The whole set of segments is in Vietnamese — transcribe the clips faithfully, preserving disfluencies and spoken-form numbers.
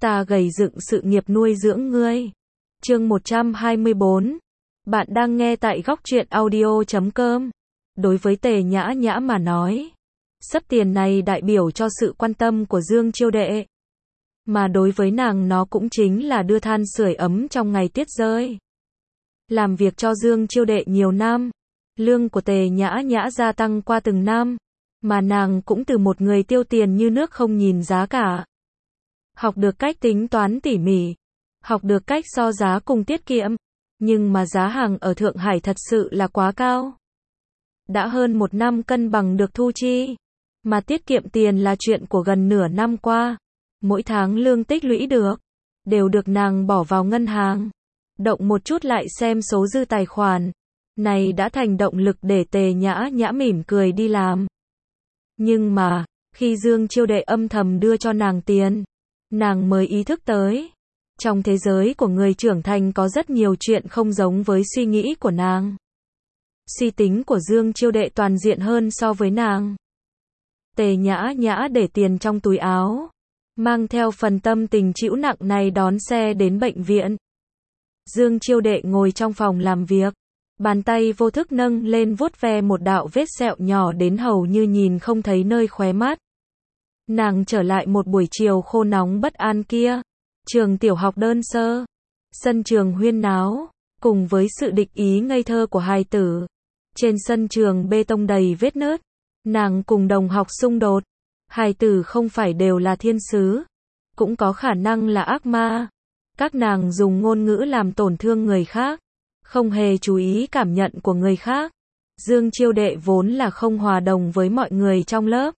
ta gầy dựng sự nghiệp nuôi dưỡng ngươi. Chương một trăm hai mươi bốn. Bạn đang nghe tại góc truyện audio chấm com. Đối với Tề Nhã Nhã mà nói, sấp tiền này đại biểu cho sự quan tâm của Dương Chiêu Đệ. Mà đối với nàng nó cũng chính là đưa than sưởi ấm trong ngày tuyết rơi. Làm việc cho Dương Chiêu Đệ nhiều năm, lương của Tề Nhã Nhã gia tăng qua từng năm, mà nàng cũng từ một người tiêu tiền như nước không nhìn giá cả. Học được cách tính toán tỉ mỉ, học được cách so giá cùng tiết kiệm, nhưng mà giá hàng ở Thượng Hải thật sự là quá cao. Đã hơn một năm cân bằng được thu chi, mà tiết kiệm tiền là chuyện của gần nửa năm qua. Mỗi tháng lương tích lũy được, đều được nàng bỏ vào ngân hàng. Động một chút lại xem số dư tài khoản. Này đã thành động lực để Tề Nhã Nhã mỉm cười đi làm. Nhưng mà, khi Dương Chiêu Đệ âm thầm đưa cho nàng tiền, nàng mới ý thức tới. Trong thế giới của người trưởng thành có rất nhiều chuyện không giống với suy nghĩ của nàng. Suy tính của Dương Chiêu Đệ toàn diện hơn so với nàng. Tề Nhã Nhã để tiền trong túi áo, mang theo phần tâm tình chịu nặng này đón xe đến bệnh viện. Dương Chiêu Đệ ngồi trong phòng làm việc, bàn tay vô thức nâng lên vuốt ve một đạo vết sẹo nhỏ đến hầu như nhìn không thấy nơi khóe mắt. Nàng trở lại một buổi chiều khô nóng bất an kia, trường tiểu học đơn sơ, sân trường huyên náo, cùng với sự địch ý ngây thơ của hài tử. Trên sân trường bê tông đầy vết nứt, nàng cùng đồng học xung đột. Hài tử không phải đều là thiên sứ, cũng có khả năng là ác ma. Các nàng dùng ngôn ngữ làm tổn thương người khác, không hề chú ý cảm nhận của người khác. Dương Chiêu Đệ vốn là không hòa đồng với mọi người trong lớp.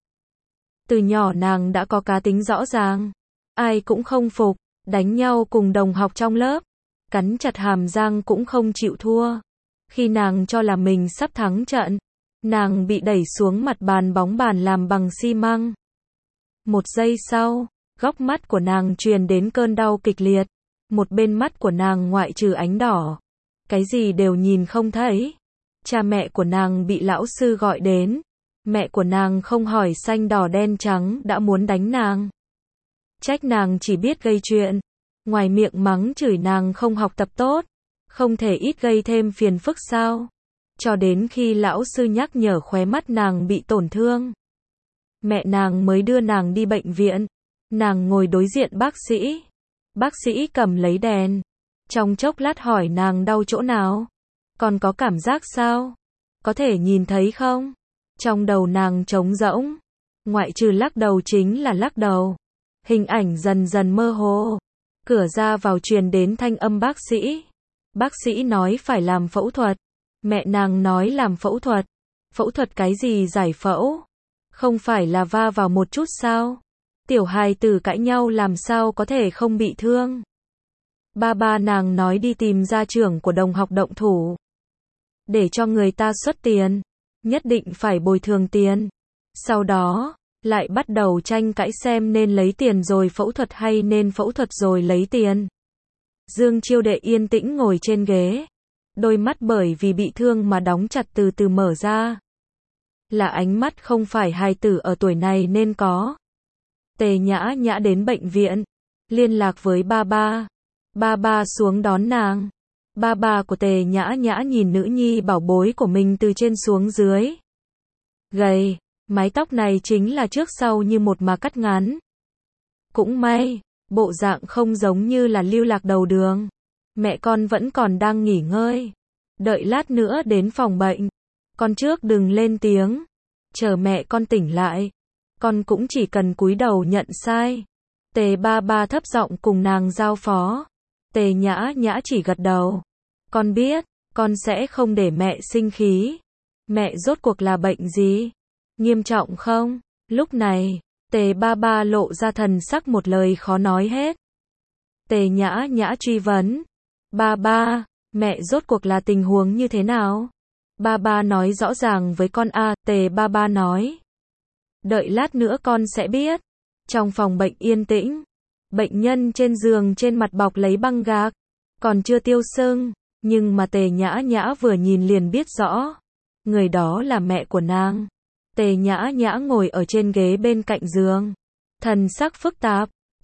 Từ nhỏ nàng đã có cá tính rõ ràng, ai cũng không phục, đánh nhau cùng đồng học trong lớp, cắn chặt hàm răng cũng không chịu thua. Khi nàng cho là mình sắp thắng trận, nàng bị đẩy xuống mặt bàn bóng bàn làm bằng xi măng. Một giây sau, góc mắt của nàng truyền đến cơn đau kịch liệt. Một bên mắt của nàng ngoại trừ ánh đỏ, cái gì đều nhìn không thấy. Cha mẹ của nàng bị lão sư gọi đến. Mẹ của nàng không hỏi xanh đỏ đen trắng đã muốn đánh nàng. Trách nàng chỉ biết gây chuyện, ngoài miệng mắng chửi nàng không học tập tốt, không thể ít gây thêm phiền phức sao. Cho đến khi lão sư nhắc nhở khóe mắt nàng bị tổn thương, mẹ nàng mới đưa nàng đi bệnh viện. Nàng ngồi đối diện bác sĩ. Bác sĩ cầm lấy đèn, trong chốc lát hỏi nàng đau chỗ nào, còn có cảm giác sao, có thể nhìn thấy không? Trong đầu nàng trống rỗng, ngoại trừ lắc đầu chính là lắc đầu. Hình ảnh dần dần mơ hồ. Cửa ra vào truyền đến thanh âm bác sĩ. Bác sĩ nói phải làm phẫu thuật. Mẹ nàng nói làm phẫu thuật. Phẫu thuật cái gì giải phẫu? Không phải là va vào một chút sao? Tiểu hài tử cãi nhau làm sao có thể không bị thương? Ba ba nàng nói đi tìm gia trưởng của đồng học động thủ, để cho người ta xuất tiền, nhất định phải bồi thường tiền. Sau đó, lại bắt đầu tranh cãi xem nên lấy tiền rồi phẫu thuật hay nên phẫu thuật rồi lấy tiền. Dương Chiêu Đệ yên tĩnh ngồi trên ghế, đôi mắt bởi vì bị thương mà đóng chặt từ từ mở ra. Là ánh mắt không phải hài tử ở tuổi này nên có. Tề Nhã Nhã đến bệnh viện, liên lạc với ba ba. Ba ba xuống đón nàng. Ba ba của Tề Nhã Nhã nhìn nữ nhi bảo bối của mình từ trên xuống dưới. Gầy, mái tóc này chính là trước sau như một mà cắt ngắn. Cũng may, bộ dạng không giống như là lưu lạc đầu đường. Mẹ con vẫn còn đang nghỉ ngơi. Đợi lát nữa đến phòng bệnh. Con trước đừng lên tiếng. Chờ mẹ con tỉnh lại. Con cũng chỉ cần cúi đầu nhận sai. Tề ba ba thấp giọng cùng nàng giao phó. Tề Nhã Nhã chỉ gật đầu. Con biết, con sẽ không để mẹ sinh khí. Mẹ rốt cuộc là bệnh gì? Nghiêm trọng không? Lúc này, Tề ba ba lộ ra thần sắc một lời khó nói hết. Tề Nhã Nhã truy vấn. Ba ba, mẹ rốt cuộc là tình huống như thế nào? Ba ba nói rõ ràng với con a. Tề ba ba nói. Đợi lát nữa con sẽ biết. Trong phòng bệnh yên tĩnh, bệnh nhân trên giường trên mặt bọc lấy băng gạc, còn chưa tiêu sưng, nhưng mà Tề Nhã Nhã vừa nhìn liền biết rõ, người đó là mẹ của nàng. Tề Nhã Nhã ngồi ở trên ghế bên cạnh giường, thần sắc phức tạp.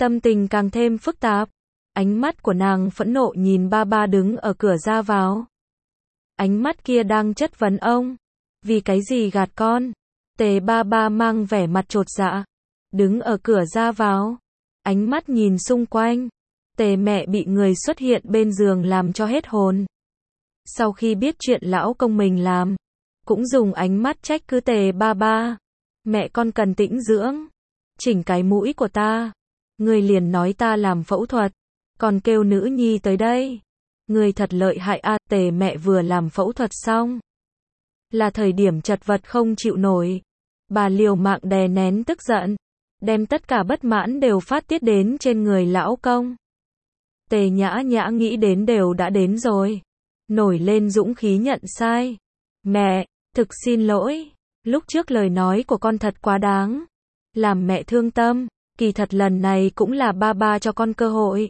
Tâm tình càng thêm phức tạp. Ánh mắt của nàng phẫn nộ nhìn ba ba đứng ở cửa ra vào. Ánh mắt kia đang chất vấn ông. Vì cái gì gạt con? Tề ba ba mang vẻ mặt chột dạ. Đứng ở cửa ra vào. Ánh mắt nhìn xung quanh. Tề mẹ bị người xuất hiện bên giường làm cho hết hồn. Sau khi biết chuyện lão công mình làm, cũng dùng ánh mắt trách cứ tề ba ba. Mẹ con cần tĩnh dưỡng. Chỉnh cái mũi của ta. Người liền nói ta làm phẫu thuật. Còn kêu nữ nhi tới đây. Người thật lợi hại a. Tề mẹ vừa làm phẫu thuật xong. Là thời điểm chật vật không chịu nổi. Bà liều mạng đè nén tức giận. Đem tất cả bất mãn đều phát tiết đến trên người lão công. Tề nhã nhã nghĩ đến đều đã đến rồi. Nổi lên dũng khí nhận sai. Mẹ, thực xin lỗi. Lúc trước lời nói của con thật quá đáng. Làm mẹ thương tâm. Kỳ thật lần này cũng là ba ba cho con cơ hội.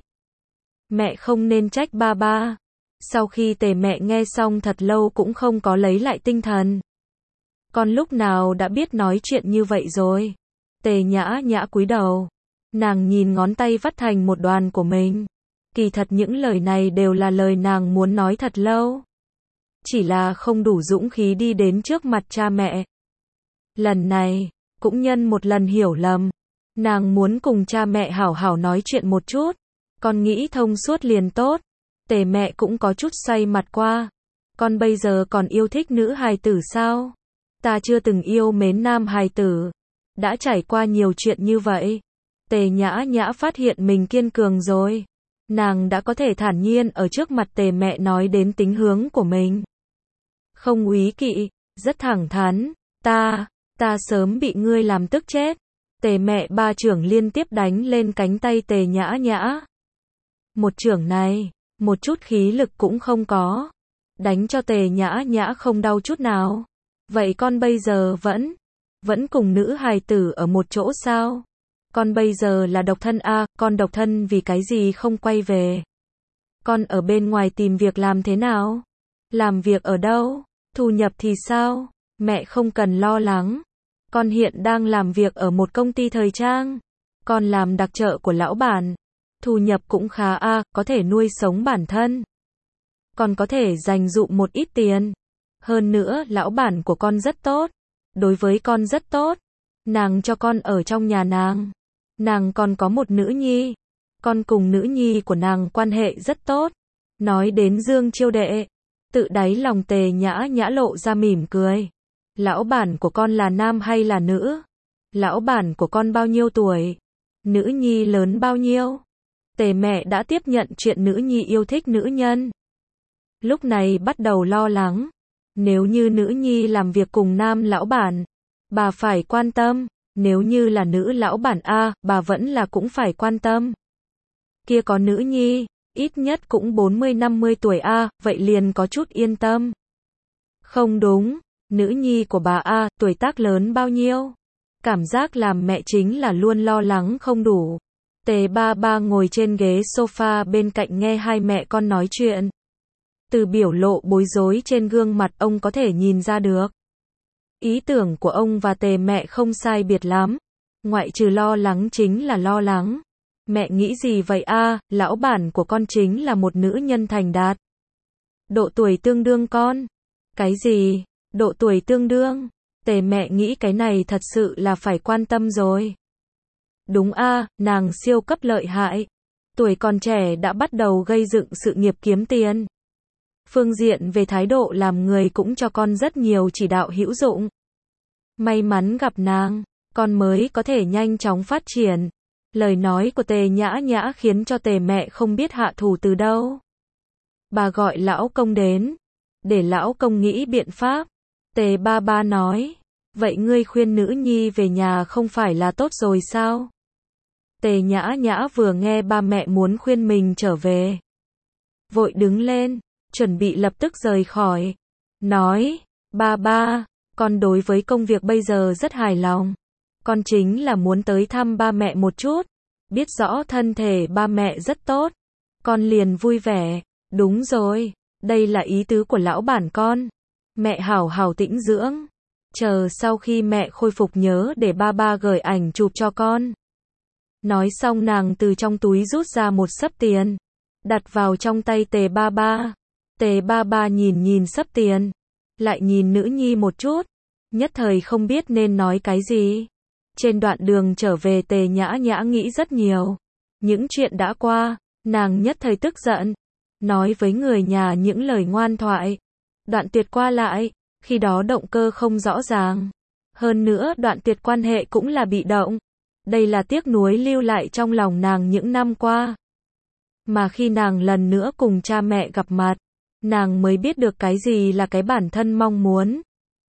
Mẹ không nên trách ba ba. Sau khi tề mẹ nghe xong thật lâu cũng không có lấy lại tinh thần. Con lúc nào đã biết nói chuyện như vậy rồi. Tề nhã nhã cúi đầu. Nàng nhìn ngón tay vắt thành một đoàn của mình. Kỳ thật những lời này đều là lời nàng muốn nói thật lâu. Chỉ là không đủ dũng khí đi đến trước mặt cha mẹ. Lần này, cũng nhân một lần hiểu lầm. Nàng muốn cùng cha mẹ hảo hảo nói chuyện một chút. Con nghĩ thông suốt liền tốt. Tề mẹ cũng có chút say mặt qua. Con bây giờ còn yêu thích nữ hài tử sao? Ta chưa từng yêu mến nam hài tử. Đã trải qua nhiều chuyện như vậy. Tề nhã nhã phát hiện mình kiên cường rồi. Nàng đã có thể thản nhiên ở trước mặt tề mẹ nói đến tính hướng của mình. Không úy kỵ, rất thẳng thắn. Ta, ta sớm bị ngươi làm tức chết. Tề mẹ ba chưởng liên tiếp đánh lên cánh tay tề nhã nhã. Một chưởng này, một chút khí lực cũng không có. Đánh cho tề nhã nhã không đau chút nào. Vậy con bây giờ vẫn, vẫn cùng nữ hài tử ở một chỗ sao? Con bây giờ là độc thân a, à, con độc thân vì cái gì không quay về? Con ở bên ngoài tìm việc làm thế nào? Làm việc ở đâu? Thu nhập thì sao? Mẹ không cần lo lắng. Con hiện đang làm việc ở một công ty thời trang. Con làm đặc trợ của lão bản. Thu nhập cũng khá a, à, có thể nuôi sống bản thân. Còn có thể dành dụm một ít tiền. Hơn nữa, lão bản của con rất tốt. Đối với con rất tốt. Nàng cho con ở trong nhà nàng. Nàng còn có một nữ nhi. Con cùng nữ nhi của nàng quan hệ rất tốt. Nói đến Dương Chiêu Đệ. Tự đáy lòng tề nhã nhã lộ ra mỉm cười. Lão bản của con là nam hay là nữ? Lão bản của con bao nhiêu tuổi? Nữ nhi lớn bao nhiêu? Tề mẹ đã tiếp nhận chuyện nữ nhi yêu thích nữ nhân. Lúc này bắt đầu lo lắng. Nếu như nữ nhi làm việc cùng nam lão bản, bà phải quan tâm. Nếu như là nữ lão bản A, bà vẫn là cũng phải quan tâm. Kia có nữ nhi, ít nhất cũng bốn mươi năm mươi tuổi A, vậy liền có chút yên tâm. Không đúng, nữ nhi của bà A, tuổi tác lớn bao nhiêu? Cảm giác làm mẹ chính là luôn lo lắng không đủ. Tề ba ba ngồi trên ghế sofa bên cạnh nghe hai mẹ con nói chuyện. Từ biểu lộ bối rối trên gương mặt ông có thể nhìn ra được. Ý tưởng của ông và tề mẹ không sai biệt lắm. Ngoại trừ lo lắng chính là lo lắng. Mẹ nghĩ gì vậy a? À, lão bản của con chính là một nữ nhân thành đạt. Độ tuổi tương đương con. Cái gì? Độ tuổi tương đương? Tề mẹ nghĩ cái này thật sự là phải quan tâm rồi. Đúng a, à, nàng siêu cấp lợi hại. Tuổi còn trẻ đã bắt đầu gây dựng sự nghiệp kiếm tiền. Phương diện về thái độ làm người cũng cho con rất nhiều chỉ đạo hữu dụng. May mắn gặp nàng, con mới có thể nhanh chóng phát triển. Lời nói của tề nhã nhã khiến cho tề mẹ không biết hạ thủ từ đâu. Bà gọi lão công đến, để lão công nghĩ biện pháp. Tề ba ba nói, vậy ngươi khuyên nữ nhi về nhà không phải là tốt rồi sao? Tề nhã nhã vừa nghe ba mẹ muốn khuyên mình trở về. Vội đứng lên, chuẩn bị lập tức rời khỏi. Nói, ba ba, con đối với công việc bây giờ rất hài lòng. Con chính là muốn tới thăm ba mẹ một chút. Biết rõ thân thể ba mẹ rất tốt. Con liền vui vẻ. Đúng rồi, đây là ý tứ của lão bản con. Mẹ hảo hảo tĩnh dưỡng. Chờ sau khi mẹ khôi phục nhớ để ba ba gửi ảnh chụp cho con. Nói xong nàng từ trong túi rút ra một xấp tiền, đặt vào trong tay Tề Ba Ba. Tề Ba Ba nhìn nhìn xấp tiền, lại nhìn nữ nhi một chút, nhất thời không biết nên nói cái gì. Trên đoạn đường trở về Tề Nhã Nhã nghĩ rất nhiều. Những chuyện đã qua, nàng nhất thời tức giận, nói với người nhà những lời ngoan thoại. Đoạn tuyệt qua lại, khi đó động cơ không rõ ràng. Hơn nữa đoạn tuyệt quan hệ cũng là bị động. Đây là tiếc nuối lưu lại trong lòng nàng những năm qua. Mà khi nàng lần nữa cùng cha mẹ gặp mặt, nàng mới biết được cái gì là cái bản thân mong muốn.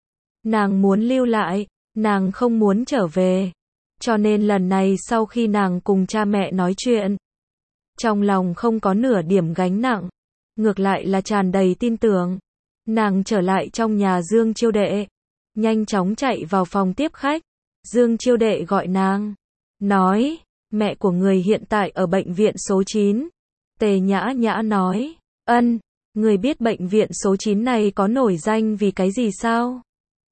Nàng muốn lưu lại, nàng không muốn trở về. Cho nên lần này sau khi nàng cùng cha mẹ nói chuyện, trong lòng không có nửa điểm gánh nặng, ngược lại là tràn đầy tin tưởng. Nàng trở lại trong nhà Dương Chiêu Đệ, nhanh chóng chạy vào phòng tiếp khách. Dương Chiêu Đệ gọi nàng, nói, mẹ của người hiện tại ở bệnh viện số chín. Tề Nhã Nhã nói, ân, người biết bệnh viện số chín này có nổi danh vì cái gì sao?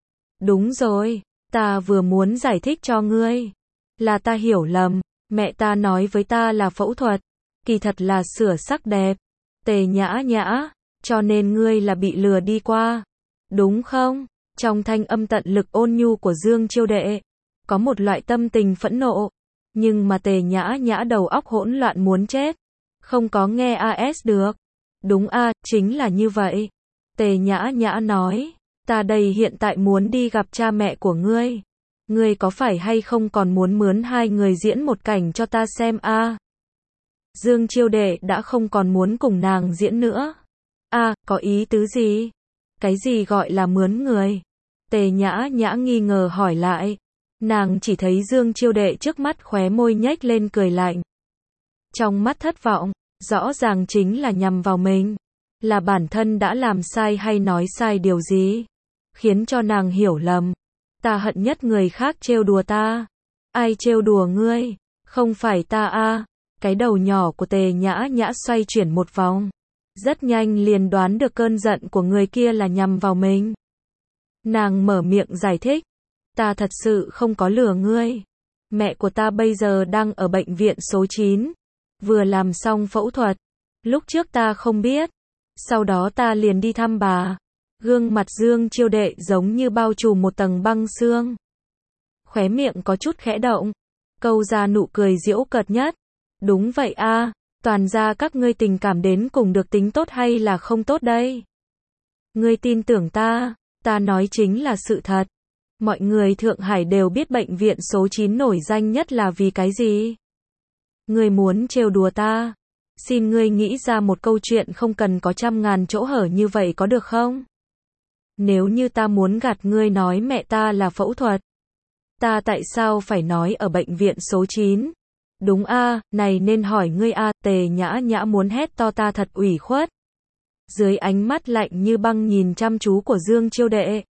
Đúng rồi, ta vừa muốn giải thích cho ngươi. Là ta hiểu lầm, mẹ ta nói với ta là phẫu thuật, kỳ thật là sửa sắc đẹp. Tề Nhã Nhã, cho nên ngươi là bị lừa đi qua, đúng không? Trong thanh âm tận lực ôn nhu của Dương Chiêu Đệ, có một loại tâm tình phẫn nộ, nhưng mà Tề Nhã Nhã đầu óc hỗn loạn muốn chết, không có nghe a ét được. Đúng a, chính là như vậy. Tề Nhã Nhã nói, ta đây hiện tại muốn đi gặp cha mẹ của ngươi. Ngươi có phải hay không còn muốn mướn hai người diễn một cảnh cho ta xem a? Dương Chiêu Đệ đã không còn muốn cùng nàng diễn nữa. A, có ý tứ gì? Cái gì gọi là mướn người? Tề Nhã Nhã nghi ngờ hỏi lại. Nàng chỉ thấy Dương Chiêu Đệ trước mắt khóe môi nhếch lên cười lạnh. Trong mắt thất vọng, rõ ràng chính là nhằm vào mình. Là bản thân đã làm sai hay nói sai điều gì? Khiến cho nàng hiểu lầm. Ta hận nhất người khác trêu đùa ta. Ai trêu đùa ngươi? Không phải ta a. Cái đầu nhỏ của Tề Nhã Nhã xoay chuyển một vòng. Rất nhanh liền đoán được cơn giận của người kia là nhằm vào mình. Nàng mở miệng giải thích. Ta thật sự không có lừa ngươi. Mẹ của ta bây giờ đang ở bệnh viện số chín. Vừa làm xong phẫu thuật. Lúc trước ta không biết. Sau đó ta liền đi thăm bà. Gương mặt Dương Chiêu Đệ giống như bao trùm một tầng băng xương. Khóe miệng có chút khẽ động. Câu ra nụ cười giễu cợt nhất. Đúng vậy a, toàn ra các ngươi tình cảm đến cùng được tính tốt hay là không tốt đây? Ngươi tin tưởng ta, ta nói chính là sự thật. Mọi người Thượng Hải đều biết bệnh viện số chín nổi danh nhất là vì cái gì? Ngươi muốn trêu đùa ta? Xin ngươi nghĩ ra một câu chuyện không cần có trăm ngàn chỗ hở như vậy có được không? Nếu như ta muốn gạt ngươi nói mẹ ta là phẫu thuật, ta tại sao phải nói ở bệnh viện số chín? Đúng a, này nên hỏi ngươi a. Tề Nhã Nhã muốn hét to ta thật ủy khuất. Dưới ánh mắt lạnh như băng nhìn chăm chú của Dương Chiêu Đệ,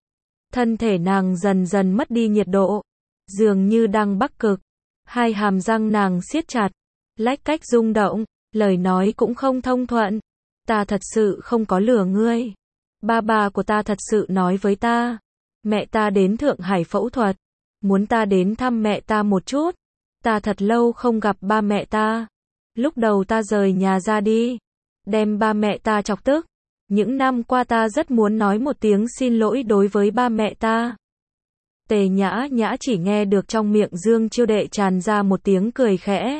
thân thể nàng dần dần mất đi nhiệt độ, dường như đang bắc cực. Hai hàm răng nàng siết chặt, lách cách rung động, lời nói cũng không thông thuận. Ta thật sự không có lừa ngươi. Ba ba của ta thật sự nói với ta, mẹ ta đến Thượng Hải phẫu thuật, muốn ta đến thăm mẹ ta một chút. Ta thật lâu không gặp ba mẹ ta. Lúc đầu ta rời nhà ra đi, đem ba mẹ ta chọc tức. Những năm qua ta rất muốn nói một tiếng xin lỗi đối với ba mẹ ta. Tề Nhã Nhã chỉ nghe được trong miệng Dương Chiêu Đệ tràn ra một tiếng cười khẽ.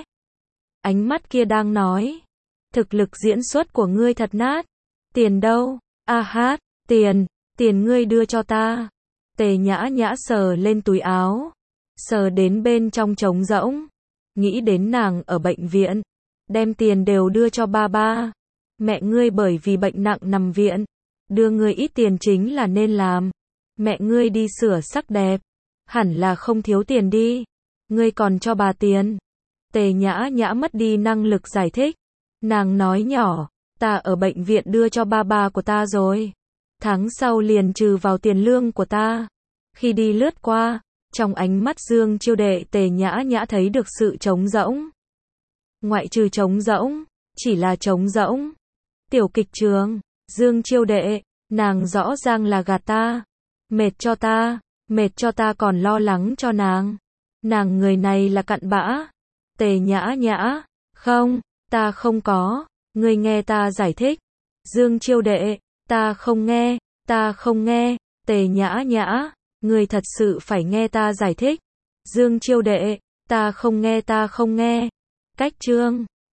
Ánh mắt kia đang nói, thực lực diễn xuất của ngươi thật nát. Tiền đâu? A hát, tiền, tiền ngươi đưa cho ta. Tề Nhã Nhã sờ lên túi áo, sờ đến bên trong trống rỗng, nghĩ đến nàng ở bệnh viện, đem tiền đều đưa cho ba ba. Mẹ ngươi bởi vì bệnh nặng nằm viện, đưa ngươi ít tiền chính là nên làm. Mẹ ngươi đi sửa sắc đẹp, hẳn là không thiếu tiền đi. Ngươi còn cho bà tiền. Tề Nhã Nhã mất đi năng lực giải thích. Nàng nói nhỏ, ta ở bệnh viện đưa cho ba ba của ta rồi. Tháng sau liền trừ vào tiền lương của ta. Khi đi lướt qua, trong ánh mắt Dương Chiêu Đệ Tề Nhã Nhã thấy được sự trống rỗng. Ngoại trừ trống rỗng, chỉ là trống rỗng. Tiểu kịch trường, Dương Chiêu Đệ, nàng rõ ràng là gạt ta. Mệt cho ta, mệt cho ta còn lo lắng cho nàng. Nàng người này là cặn bã. Tề Nhã Nhã, không, ta không có, ngươi nghe ta giải thích. Dương Chiêu Đệ, ta không nghe, ta không nghe. Tề Nhã Nhã, ngươi thật sự phải nghe ta giải thích. Dương Chiêu Đệ, ta không nghe ta không nghe. Cách chương